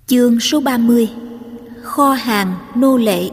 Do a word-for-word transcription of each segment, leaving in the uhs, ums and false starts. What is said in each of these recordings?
Chương số ba mươi. Kho hàng nô lệ.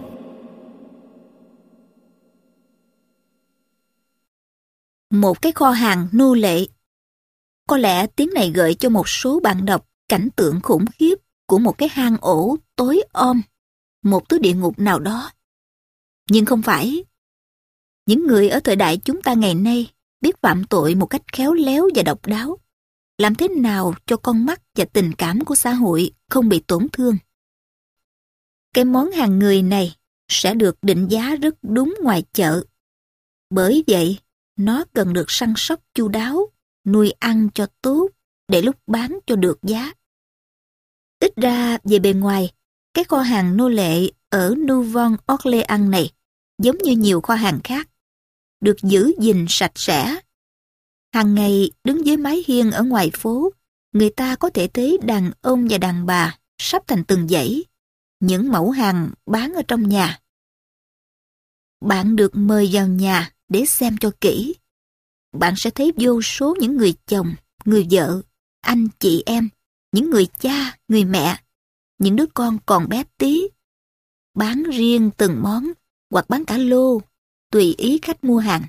Một cái kho hàng nô lệ. Có lẽ tiếng này gợi cho một số bạn đọc cảnh tượng khủng khiếp của một cái hang ổ tối om, một thứ địa ngục nào đó. Nhưng không phải. Những người ở thời đại chúng ta ngày nay biết phạm tội một cách khéo léo và độc đáo. Làm thế nào cho con mắt và tình cảm của xã hội không bị tổn thương. Cái món hàng người này sẽ được định giá rất đúng ngoài chợ. Bởi vậy, nó cần được săn sóc chu đáo, nuôi ăn cho tốt, để lúc bán cho được giá. Ít ra về bề ngoài, cái kho hàng nô lệ ở Nouvelle Orléans này giống như nhiều kho hàng khác, được giữ gìn sạch sẽ. Hàng ngày đứng dưới mái hiên ở ngoài phố, người ta có thể thấy đàn ông và đàn bà sắp thành từng dãy, những mẫu hàng bán ở trong nhà. Bạn được mời vào nhà để xem cho kỹ. Bạn sẽ thấy vô số những người chồng, người vợ, anh chị em, những người cha, người mẹ, những đứa con còn bé tí. Bán riêng từng món hoặc bán cả lô, tùy ý khách mua hàng.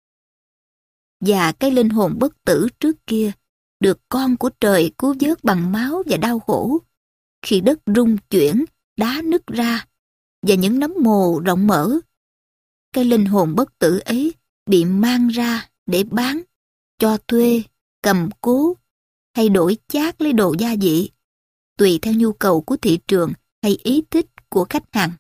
Và cái linh hồn bất tử trước kia được con của trời cứu vớt bằng máu và đau khổ. Khi đất rung chuyển, đá nứt ra và những nấm mồ rộng mở, cái linh hồn bất tử ấy bị mang ra để bán, cho thuê, cầm cố hay đổi chác lấy đồ gia vị, tùy theo nhu cầu của thị trường hay ý thích của khách hàng.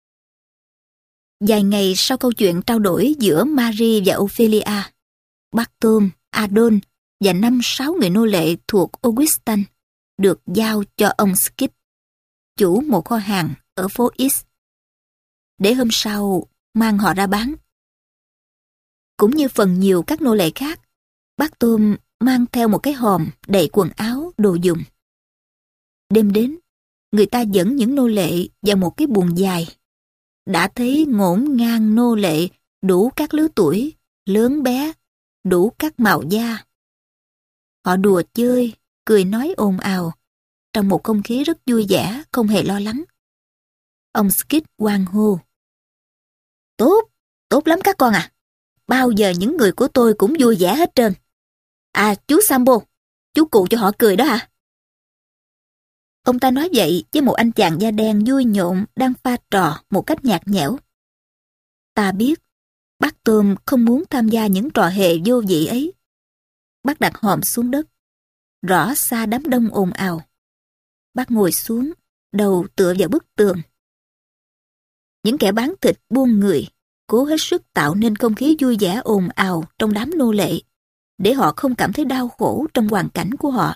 Vài ngày sau câu chuyện trao đổi giữa Marie và Ophelia, Barthôme, Adon và năm sáu người nô lệ thuộc Augustin được giao cho ông Skip, chủ một kho hàng ở phố X, để hôm sau mang họ ra bán. Cũng như phần nhiều các nô lệ khác, Barthôme mang theo một cái hòm đầy quần áo, đồ dùng. Đêm đến, người ta dẫn những nô lệ vào một cái buồng dài. Đã thấy ngổn ngang nô lệ đủ các lứa tuổi, lớn bé, đủ các màu da. Họ đùa chơi, cười nói ồn ào, trong một không khí rất vui vẻ, không hề lo lắng. Ông Skip hoan hô. Tốt, tốt lắm các con à. Bao giờ những người của tôi cũng vui vẻ hết trơn. À, chú Sambo, chú cụ cho họ cười đó hả? Ông ta nói vậy với một anh chàng da đen vui nhộn đang pha trò một cách nhạt nhẽo. Ta biết, bác Tôm không muốn tham gia những trò hề vô vị ấy. Bác đặt hòm xuống đất, rõ xa đám đông ồn ào. Bác ngồi xuống, đầu tựa vào bức tường. Những kẻ bán thịt buôn người cố hết sức tạo nên không khí vui vẻ ồn ào trong đám nô lệ, để họ không cảm thấy đau khổ trong hoàn cảnh của họ.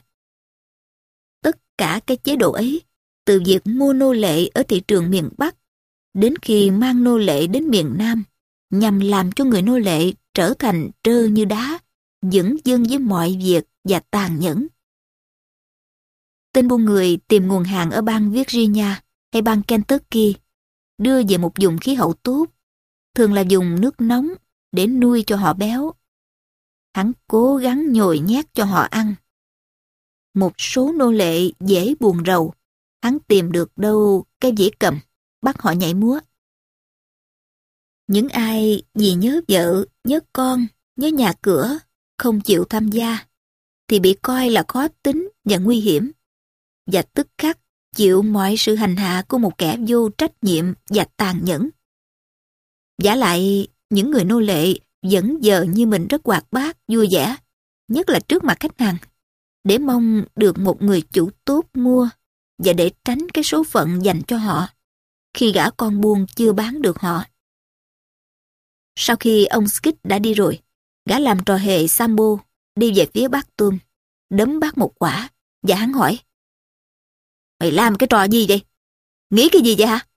Tất cả cái chế độ ấy, từ việc mua nô lệ ở thị trường miền Bắc, đến khi mang nô lệ đến miền Nam, nhằm làm cho người nô lệ trở thành trơ như đá, dửng dưng với mọi việc và tàn nhẫn. Tên buôn người tìm nguồn hàng ở bang Virginia hay bang Kentucky, đưa về một vùng khí hậu tốt, thường là dùng nước nóng để nuôi cho họ béo. Hắn cố gắng nhồi nhét cho họ ăn. Một số nô lệ dễ buồn rầu, hắn tìm được đâu cái dĩa cầm, bắt họ nhảy múa. Những ai vì nhớ vợ, nhớ con, nhớ nhà cửa, không chịu tham gia, thì bị coi là khó tính và nguy hiểm, và tức khắc chịu mọi sự hành hạ của một kẻ vô trách nhiệm và tàn nhẫn. Vả lại, những người nô lệ vẫn giờ như mình rất hoạt bát, vui vẻ, nhất là trước mặt khách hàng, để mong được một người chủ tốt mua và để tránh cái số phận dành cho họ khi gã con buôn chưa bán được họ. Sau khi ông Skip đã đi rồi, gã làm trò hề Sambo đi về phía bác Tôm, đấm bác một quả, và hắn hỏi: Mày làm cái trò gì vậy? Nghĩ cái gì vậy hả?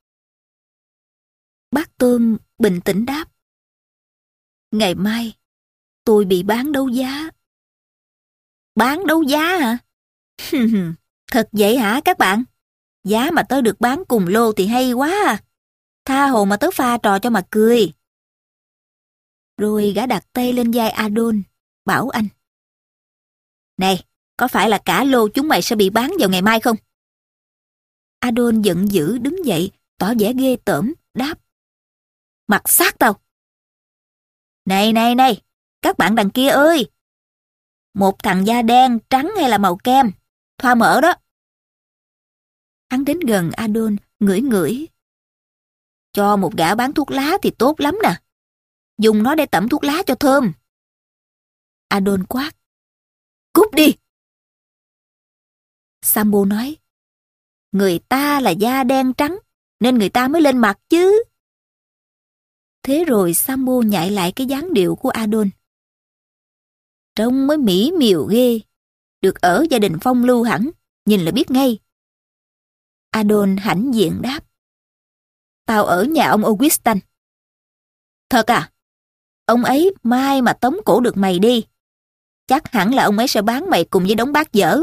Bác Tôm bình tĩnh đáp: Ngày mai, tôi bị bán đấu giá. Bán đấu giá hả? Thật vậy hả các bạn? Giá mà tớ được bán cùng lô thì hay quá à. Tha hồ mà tớ pha trò cho mà cười. Rồi gã đặt tay lên vai Adon, bảo anh: Này, có phải là cả lô chúng mày sẽ bị bán vào ngày mai không? Adon giận dữ đứng dậy, tỏ vẻ ghê tởm, đáp. Mặt xác tao! Này này này, các bạn đằng kia ơi! Một thằng da đen, trắng hay là màu kem? Thoa mỡ đó. Hắn đến gần Adon, ngửi ngửi. Cho một gã bán thuốc lá thì tốt lắm nè. Dùng nó để tẩm thuốc lá cho thơm. Adon quát. Cút đi! Sambo nói. Người ta là da đen trắng, nên người ta mới lên mặt chứ. Thế rồi Sambo nhại lại cái dáng điệu của Adon. Trông mới mỹ miều ghê. Được ở gia đình phong lưu hẳn, nhìn là biết ngay. Adon hãnh diện đáp. Tao ở nhà ông Augustin. Thật à? Ông ấy mai mà tống cổ được mày đi. Chắc hẳn là ông ấy sẽ bán mày cùng với đống bát dở.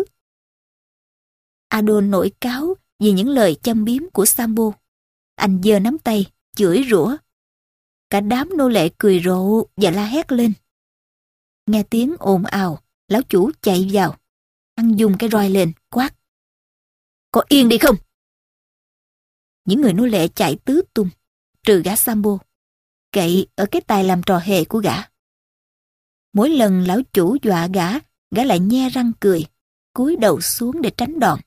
Adon nổi cáu vì những lời châm biếm của Sambo. Anh giơ nắm tay, chửi rủa. Cả đám nô lệ cười rộ và la hét lên. Nghe tiếng ồn ào, lão chủ chạy vào. Hắn dùng cái roi lên, quát. Có yên đi không? Những người nô lệ chạy tứ tung, trừ gã Sambo, cậy ở cái tài làm trò hề của gã. Mỗi lần lão chủ dọa gã, gã lại nhe răng cười, cúi đầu xuống để tránh đòn.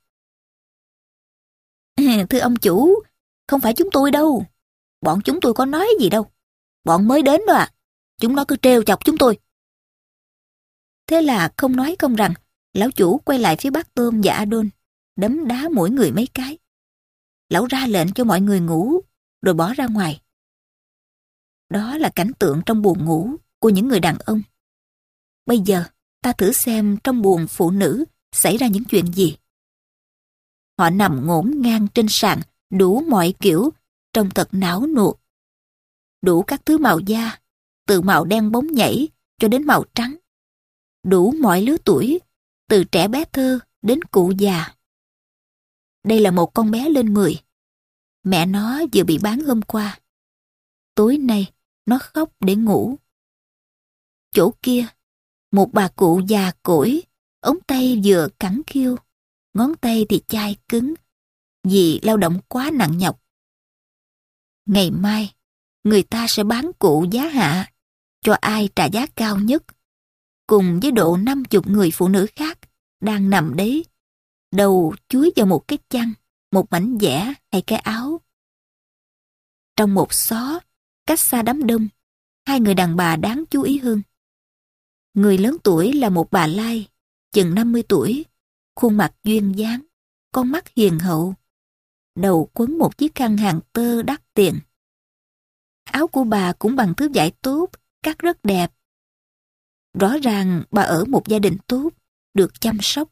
Thưa ông chủ, không phải chúng tôi đâu. Bọn chúng tôi có nói gì đâu. Bọn mới đến đó à. Chúng nó cứ trêu chọc chúng tôi. Thế là không nói không rằng, lão chủ quay lại phía bác Tôm và Adon, đấm đá mỗi người mấy cái. Lão ra lệnh cho mọi người ngủ, rồi bỏ ra ngoài. Đó là cảnh tượng trong buồng ngủ của những người đàn ông. Bây giờ, ta thử xem trong buồng phụ nữ xảy ra những chuyện gì. Họ nằm ngổn ngang trên sàn, đủ mọi kiểu, trông thật não nuột. Đủ các thứ màu da, từ màu đen bóng nhảy cho đến màu trắng. Đủ mọi lứa tuổi, từ trẻ bé thơ đến cụ già. Đây là một con bé lên mười. Mẹ nó vừa bị bán hôm qua. Tối nay, nó khóc để ngủ. Chỗ kia, một bà cụ già cỗi, ống tay vừa cẳng khiêu, ngón tay thì chai cứng, vì lao động quá nặng nhọc. Ngày mai, người ta sẽ bán cụ giá hạ, cho ai trả giá cao nhất, cùng với độ năm chục người phụ nữ khác đang nằm đấy, đầu chúi vào một cái chăn, một mảnh vẽ hay cái áo. Trong một xó, cách xa đám đông, hai người đàn bà đáng chú ý hơn. Người lớn tuổi là một bà lai, chừng năm mươi tuổi, khuôn mặt duyên dáng, con mắt hiền hậu, đầu quấn một chiếc khăn hàng tơ đắt tiền. Áo của bà cũng bằng thứ vải tốt, cắt rất đẹp. Rõ ràng bà ở một gia đình tốt, được chăm sóc.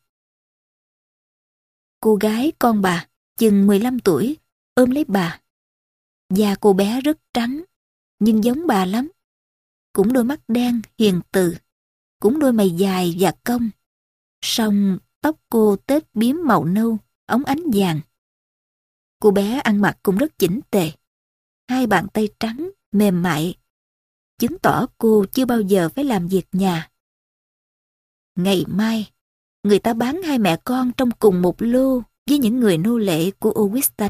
Cô gái con bà, chừng mười lăm tuổi, ôm lấy bà. Da cô bé rất trắng, nhưng giống bà lắm. Cũng đôi mắt đen, hiền từ, cũng đôi mày dài và cong. Song tóc cô tết biếm màu nâu, óng ánh vàng. Cô bé ăn mặc cũng rất chỉnh tề. Hai bàn tay trắng, mềm mại, chứng tỏ cô chưa bao giờ phải làm việc nhà. Ngày mai, người ta bán hai mẹ con trong cùng một lô với những người nô lệ của Augustin.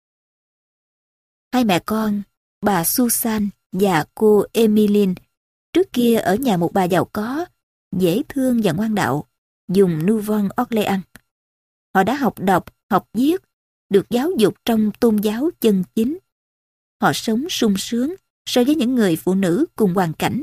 Hai mẹ con, bà Susan và cô Emmeline, trước kia ở nhà một bà giàu có, dễ thương và ngoan đạo, dùng Nouvelle Orléans. Họ đã học đọc, học viết, được giáo dục trong tôn giáo chân chính. Họ sống sung sướng so với những người phụ nữ cùng hoàn cảnh.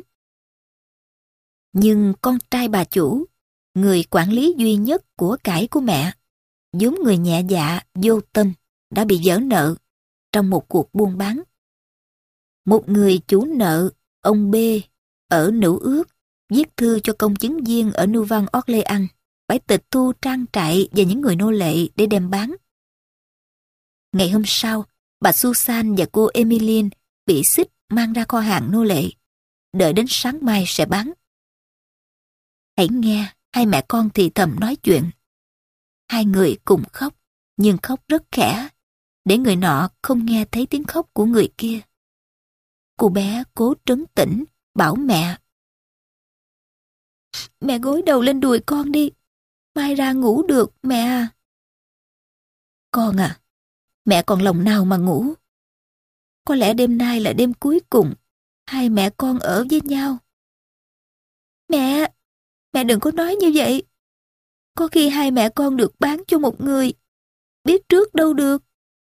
Nhưng con trai bà chủ, người quản lý duy nhất của cải của mẹ, vốn người nhẹ dạ, vô tâm, đã bị vỡ nợ trong một cuộc buôn bán. Một người chủ nợ, ông B, ở Nữ Ước, viết thư cho công chứng viên ở Nouvelle Orléans, phải tịch thu trang trại và những người nô lệ để đem bán. Ngày hôm sau, bà Susan và cô Emmeline bị xích mang ra kho hàng nô lệ, đợi đến sáng mai sẽ bán. Hãy nghe hai mẹ con thì thầm nói chuyện. Hai người cùng khóc, nhưng khóc rất khẽ, để người nọ không nghe thấy tiếng khóc của người kia. Cô bé cố trấn tĩnh, bảo mẹ. Mẹ gối đầu lên đùi con đi, mai ra ngủ được mẹ à. Con à, Mẹ còn lòng nào mà ngủ. Có lẽ đêm nay là đêm cuối cùng hai mẹ con ở với nhau. Mẹ, mẹ đừng có nói như vậy. Có khi hai mẹ con được bán cho một người, biết trước đâu được.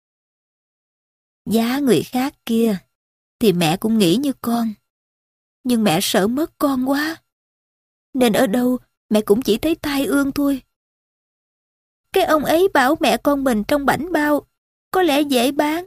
Giá người khác kia thì mẹ cũng nghĩ như con. Nhưng mẹ sợ mất con quá. Nên ở đâu mẹ cũng chỉ thấy tai ương thôi. Cái ông ấy bảo mẹ con mình trong bảnh bao, có lẽ dễ bán.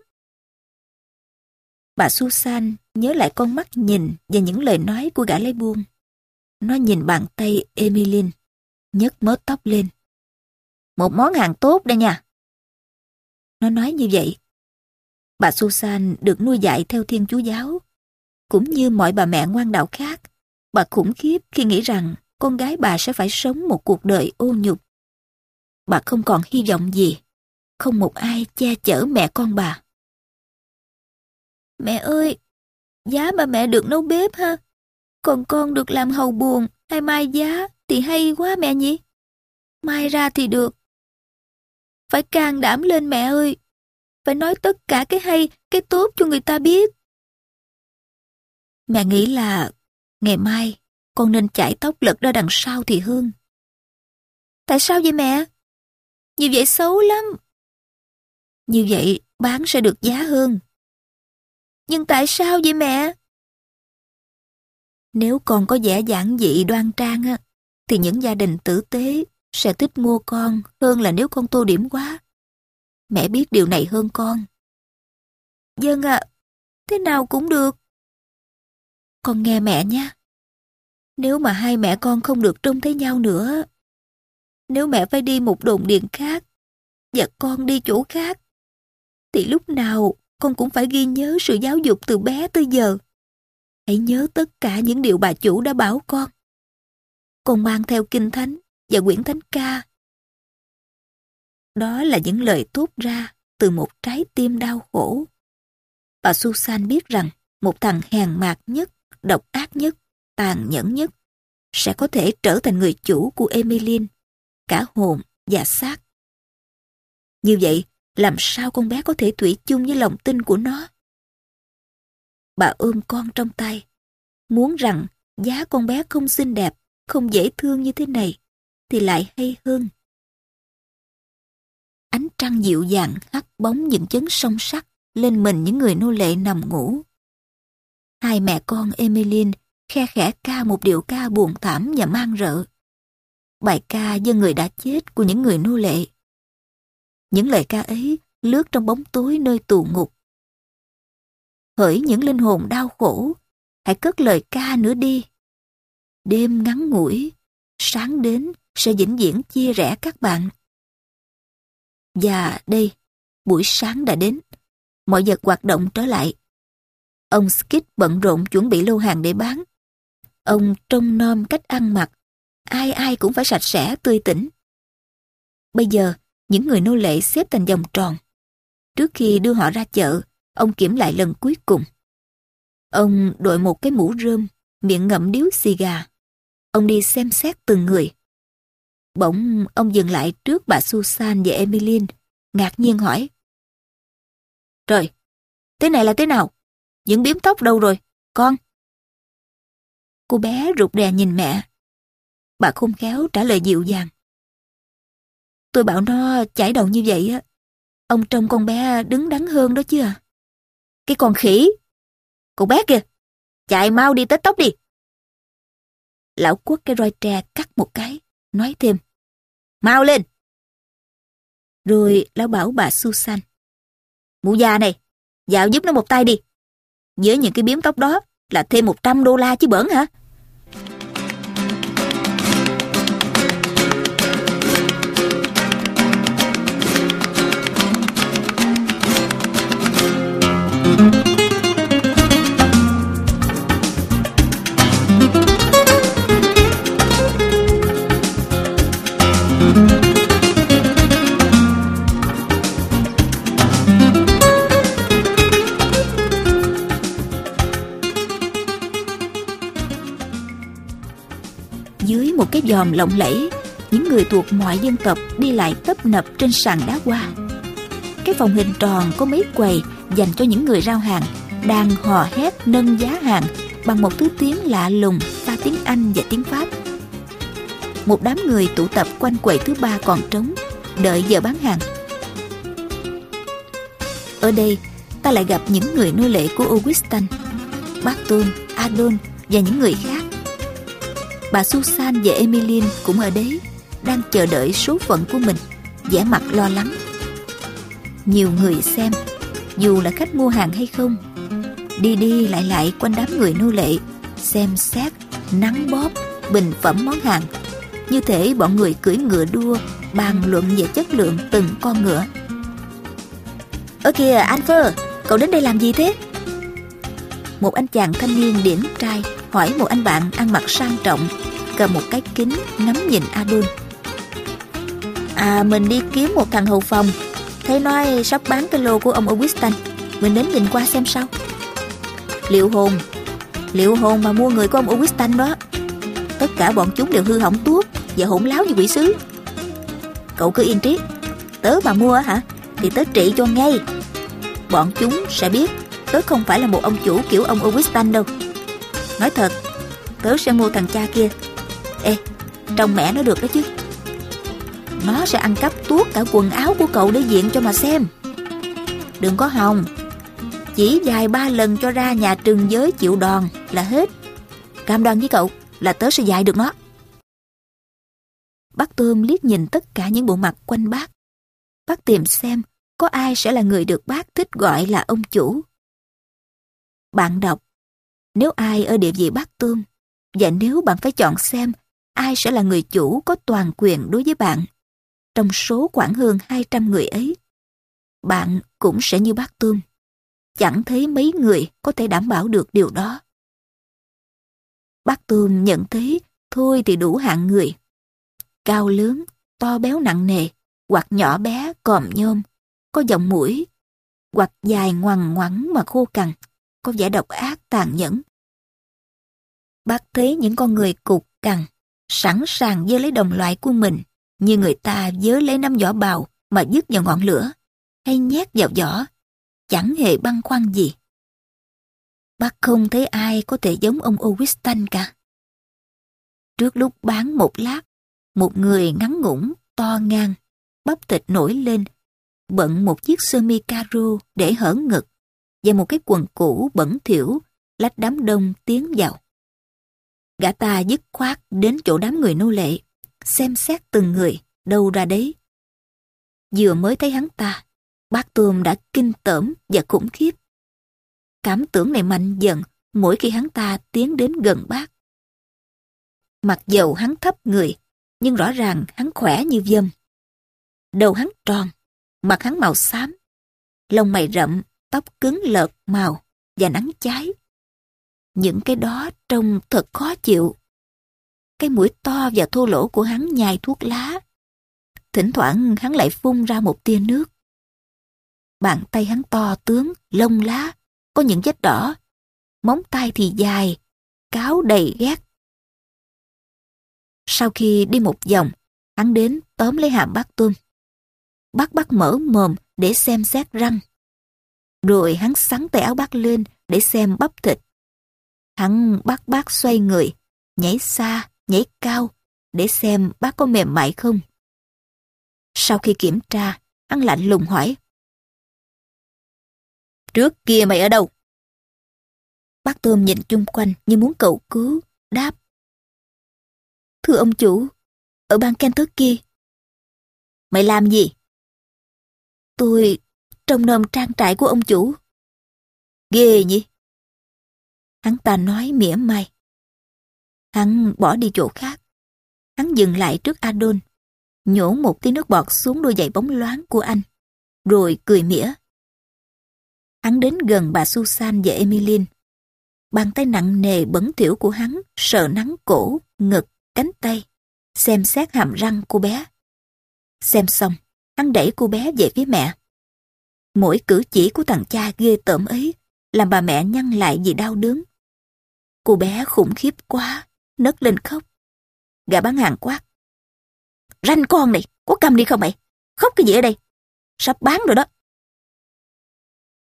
Bà Susan nhớ lại con mắt nhìn và những lời nói của gã lái buôn. Nó nhìn bàn tay Emmeline, nhấc mớ tóc lên. Một món hàng tốt đây nha. Nó nói như vậy. Bà Susan được nuôi dạy theo Thiên Chúa giáo. Cũng như mọi bà mẹ ngoan đạo khác, bà khủng khiếp khi nghĩ rằng con gái bà sẽ phải sống một cuộc đời ô nhục. Bà không còn hy vọng gì, không một ai che chở mẹ con bà. Mẹ ơi, giá mà mẹ được nấu bếp ha, còn con được làm hầu buồn hay mai giá thì hay quá mẹ nhỉ? Mai ra thì được. Phải can đảm lên mẹ ơi, phải nói tất cả cái hay, cái tốt cho người ta biết. Mẹ nghĩ là ngày mai con nên chải tóc lật ra đằng sau thì hơn. Tại sao vậy mẹ? Như vậy xấu lắm. Như vậy bán sẽ được giá hơn. Nhưng tại sao vậy mẹ? Nếu con có vẻ giản dị đoan trang á, thì những gia đình tử tế sẽ thích mua con hơn là nếu con tô điểm quá. Mẹ biết điều này hơn con. Vâng ạ, à, thế nào cũng được. Con nghe mẹ nha. Nếu mà hai mẹ con không được trông thấy nhau nữa, nếu mẹ phải đi một đồn điền khác và con đi chỗ khác, thì lúc nào con cũng phải ghi nhớ sự giáo dục từ bé tới giờ. Hãy nhớ tất cả những điều bà chủ đã bảo con. Con mang theo kinh thánh và quyển thánh ca. Đó là những lời thốt ra từ một trái tim đau khổ. Bà Susan biết rằng một thằng hèn mạt nhất, độc ác nhất, tàn nhẫn nhất sẽ có thể trở thành người chủ của Emmeline, cả hồn và xác. Như vậy, làm sao con bé có thể thủy chung với lòng tin của nó? Bà ôm con trong tay, muốn rằng giá con bé không xinh đẹp, không dễ thương như thế này, thì lại hay hơn. Ánh trăng dịu dàng hắt bóng những chấn song sắt lên mình những người nô lệ nằm ngủ. Hai mẹ con Emmeline khe khẽ ca một điệu ca buồn thảm và man rợ. Bài ca dân người đã chết của những người nô lệ. Những lời ca ấy lướt trong bóng tối nơi tù ngục. Hỡi những linh hồn đau khổ, hãy cất lời ca nữa đi. Đêm ngắn ngủi, sáng đến sẽ vĩnh viễn chia rẽ các bạn. Và đây, buổi sáng đã đến. Mọi vật hoạt động trở lại. Ông Skid bận rộn chuẩn bị lô hàng để bán. Ông trông nom cách ăn mặc. Ai ai cũng phải sạch sẽ, tươi tỉnh. Bây giờ, những người nô lệ xếp thành vòng tròn. Trước khi đưa họ ra chợ, ông kiểm lại lần cuối cùng. Ông đội một cái mũ rơm, miệng ngậm điếu xì gà. Ông đi xem xét từng người. Bỗng ông dừng lại trước bà Susan và Emmeline, ngạc nhiên hỏi. Trời, thế này là thế nào? Những biếm tóc đâu rồi, con? Cô bé rụt rè nhìn mẹ. Bà khôn khéo trả lời dịu dàng. Tôi bảo nó chải đầu như vậy á, ông trông con bé đứng đắn hơn đó chứ à. Cái con khỉ! Cô bé kìa! Chạy mau đi tết tóc đi! Lão quất cái roi tre cắt một cái, nói thêm. Mau lên! Rồi lão bảo bà Susan. Mụ già này, dạo giúp nó một tay đi. Với những cái biếm tóc đó là thêm một trăm đô la chứ bỡn hả? Dưới một cái vòm lộng lẫy, những người thuộc mọi dân tộc đi lại tấp nập trên sàn đá hoa. Cái phòng hình tròn có mấy quầy dành cho những người rao hàng đang hò hét nâng giá hàng bằng một thứ tiếng lạ lùng pha tiếng Anh và tiếng Pháp. Một đám người tụ tập quanh quầy thứ ba còn trống, đợi giờ bán hàng. Ở đây, ta lại gặp những người nô lệ của Augustin, Barthôme, Adon và những người khác. Bà Susan và Emmeline cũng ở đấy, đang chờ đợi số phận của mình, vẻ mặt lo lắng. Nhiều người xem, dù là khách mua hàng hay không, đi đi lại lại quanh đám người nô lệ, xem xét, nắn bóp, bình phẩm món hàng, như thể bọn người cưỡi ngựa đua bàn luận về chất lượng từng con ngựa. Ơ kìa Alpha, cậu đến đây làm gì thế? Một anh chàng thanh niên điển trai hỏi một anh bạn ăn mặc sang trọng, cầm một cái kính ngắm nhìn Adon. À, mình đi kiếm một thằng hầu phòng, thấy nói sắp bán cái lô của ông Augustin, mình đến nhìn qua xem sao. Liệu hồn, liệu hồn mà mua người của ông Augustin đó. Tất cả bọn chúng đều hư hỏng tuốt và hỗn láo như quỷ sứ. Cậu cứ yên triết, tớ mà mua hả thì tớ trị cho ngay. Bọn chúng sẽ biết tớ không phải là một ông chủ kiểu ông Augustin đâu. Nói thật, tớ sẽ mua thằng cha kia. Ê, trông mẹ nó được đó chứ. Nó sẽ ăn cắp tuốt cả quần áo của cậu để diện cho mà xem. Đừng có hòng, chỉ vài ba lần cho ra nhà trừng giới chịu đòn là hết. Cam đoan với cậu là tớ sẽ dạy được nó. Bác Tôm liếc nhìn tất cả những bộ mặt quanh bác. Bác tìm xem có ai sẽ là người được bác thích gọi là ông chủ. Bạn đọc, nếu ai ở địa vị bác Tôm, và nếu bạn phải chọn xem ai sẽ là người chủ có toàn quyền đối với bạn, trong số khoảng hơn hai trăm người ấy, bạn cũng sẽ như bác Tôm. Chẳng thấy mấy người có thể đảm bảo được điều đó. Bác Tôm nhận thấy thôi thì đủ hạng người. Cao lớn, to béo nặng nề, hoặc nhỏ bé còm nhôm, có giọng mũi, hoặc dài ngoằn ngoẵng mà khô cằn, có vẻ độc ác tàn nhẫn. Bác thấy những con người cục cằn, sẵn sàng giơ lấy đồng loại của mình, như người ta giơ lấy nắm vỏ bào mà dứt vào ngọn lửa, hay nhét vào vỏ, chẳng hề băn khoăn gì. Bác không thấy ai có thể giống ông Augustin cả. Trước lúc bán một lát, một người ngắn ngủn, to ngang, bắp thịt nổi lên, bận một chiếc sơ mi caro để hở ngực và một cái quần cũ bẩn thỉu lách đám đông tiến vào. Gã ta dứt khoát đến chỗ đám người nô lệ, xem xét từng người, đâu ra đấy. Vừa mới thấy hắn ta, bác Tôm đã kinh tởm và khủng khiếp. Cảm tưởng này mạnh dần mỗi khi hắn ta tiến đến gần bác. Mặc dầu hắn thấp người, nhưng rõ ràng hắn khỏe như dâm. Đầu hắn tròn, mặt hắn màu xám, lông mày rậm, tóc cứng lợt màu và nắng cháy. Những cái đó trông thật khó chịu. Cái mũi to và thô lỗ của hắn nhai thuốc lá. Thỉnh thoảng hắn lại phun ra một tia nước. Bàn tay hắn to tướng, lông lá, có những vết đỏ. Móng tay thì dài, cáo đầy ghét. Sau khi đi một vòng, hắn đến tóm lấy hàm bác Tôm. Bác bắt mở mồm để xem xét răng. Rồi hắn xắn tay áo bác lên để xem bắp thịt. Hắn bắt bác xoay người, nhảy xa, nhảy cao để xem bác có mềm mại không. Sau khi kiểm tra, hắn lạnh lùng hỏi: "Trước kia mày ở đâu?" Bác Tôm nhìn chung quanh như muốn cầu cứu, đáp: "Thưa ông chủ, ở bang Kentucky." "Mày làm gì?" "Tôi trông nom trang trại của ông chủ." "Ghê nhỉ?" Hắn ta nói mỉa mai. Hắn bỏ đi chỗ khác. Hắn dừng lại trước Adon, nhổ một tí nước bọt xuống đôi giày bóng loáng của anh, rồi cười mỉa. Hắn đến gần bà Susan và Emmeline. Bàn tay nặng nề bẩn thỉu của hắn sờ nắng cổ, ngực, cánh tay, xem xét hàm răng cô bé. Xem xong, hắn đẩy cô bé về phía mẹ. Mỗi cử chỉ của thằng cha ghê tởm ấy làm bà mẹ nhăn lại vì đau đớn. Cô bé khủng khiếp quá, nấc lên khóc. Gã bán hàng quát: "Ranh con này, có câm đi không mày? Khóc cái gì ở đây? Sắp bán rồi đó,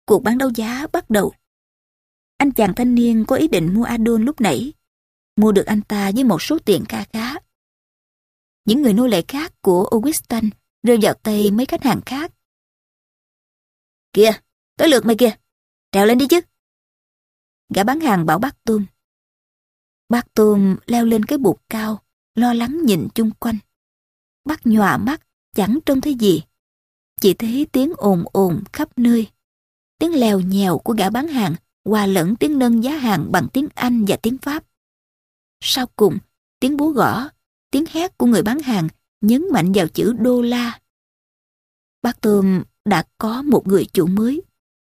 Cuộc bán đấu giá bắt đầu. Anh chàng thanh niên có ý định mua Adon lúc nãy, mua được anh ta với một số tiền kha khá. Những người nô lệ khác của Augustin rơi vào tay mấy khách hàng khác. Kìa, tới lượt mày kìa, trèo lên đi chứ. Gã bán hàng bảo bác Tôm. Bác Tôm leo lên cái bục cao, lo lắng nhìn chung quanh. Bác nhòa mắt, chẳng trông thấy gì. Chỉ thấy tiếng ồn ồn khắp nơi. Tiếng lèo nhèo của gã bán hàng hòa lẫn tiếng nâng giá hàng bằng tiếng Anh và tiếng Pháp. Sau cùng, tiếng búa gõ, tiếng hét của người bán hàng nhấn mạnh vào chữ đô la. Bác Tôm đã có một người chủ mới.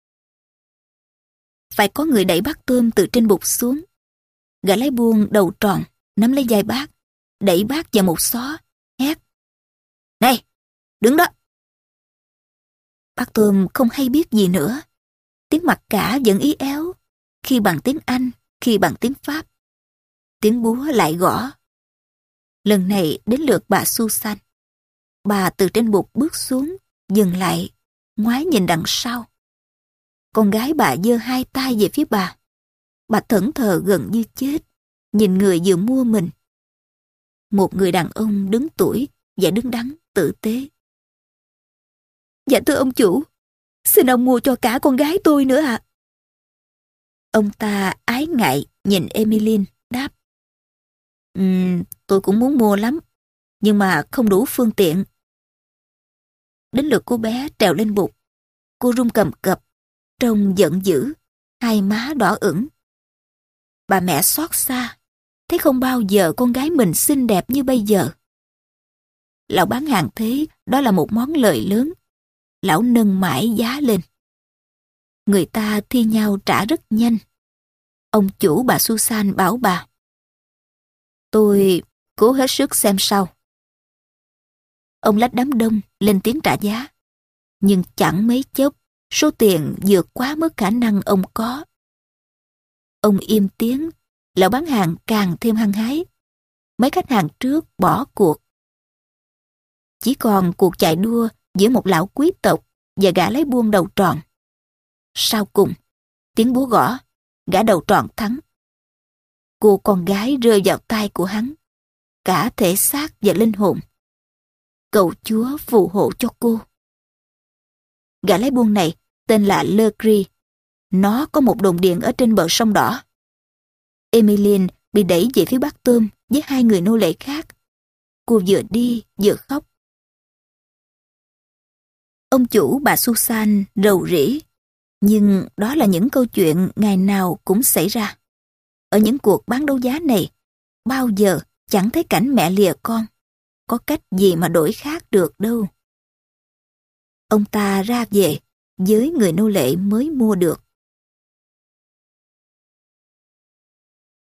Phải có người đẩy bác Tôm từ trên bục xuống. Gã lái buôn đầu tròn nắm lấy vai bác, đẩy bác vào một xó, hét: Này, đứng đó! Bác Tôm không hay biết gì nữa. Tiếng mặc cả vẫn ý éo, khi bằng tiếng Anh, khi bằng tiếng Pháp. Tiếng búa lại gõ. Lần này đến lượt bà Susan. Bà từ trên bục bước xuống, dừng lại, ngoái nhìn đằng sau. Con gái bà giơ hai tay về phía bà. Bà thẫn thờ gần như chết, nhìn người vừa mua mình. Một người đàn ông đứng tuổi và đứng đắn, tử tế. Dạ thưa ông chủ, xin ông mua cho cả con gái tôi nữa ạ. À. Ông ta ái ngại nhìn Emmeline, đáp: um, tôi cũng muốn mua lắm, nhưng mà không đủ phương tiện. Đến lượt cô bé trèo lên bục. Cô run cầm cập, trông giận dữ, hai má đỏ ửng. Bà mẹ xót xa, thấy không bao giờ con gái mình xinh đẹp như bây giờ. Lão bán hàng thấy đó là một món lời lớn. Lão nâng mãi giá lên. Người ta thi nhau trả rất nhanh. Ông chủ bà Susan bảo bà: Tôi cố hết sức xem sau. Ông lách đám đông lên tiếng trả giá. Nhưng chẳng mấy chốc, số tiền vượt quá mức khả năng ông có. Ông im tiếng, lão bán hàng càng thêm hăng hái. Mấy khách hàng trước bỏ cuộc. Chỉ còn cuộc chạy đua giữa một lão quý tộc và gã lái buôn đầu tròn. Sau cùng, tiếng búa gõ, gã đầu tròn thắng. Cô con gái rơi vào tay của hắn, cả thể xác và linh hồn. Cầu Chúa phù hộ cho cô. Gã lái buôn này tên là Legris. Nó có một đồn điện ở trên bờ sông đỏ. Emmeline bị đẩy về phía bác Tôm với hai người nô lệ khác. Cô vừa đi vừa khóc. Ông chủ bà Susan rầu rĩ. Nhưng đó là những câu chuyện ngày nào cũng xảy ra. Ở những cuộc bán đấu giá này, bao giờ chẳng thấy cảnh mẹ lìa con. Có cách gì mà đổi khác được đâu. Ông ta ra về với người nô lệ mới mua được.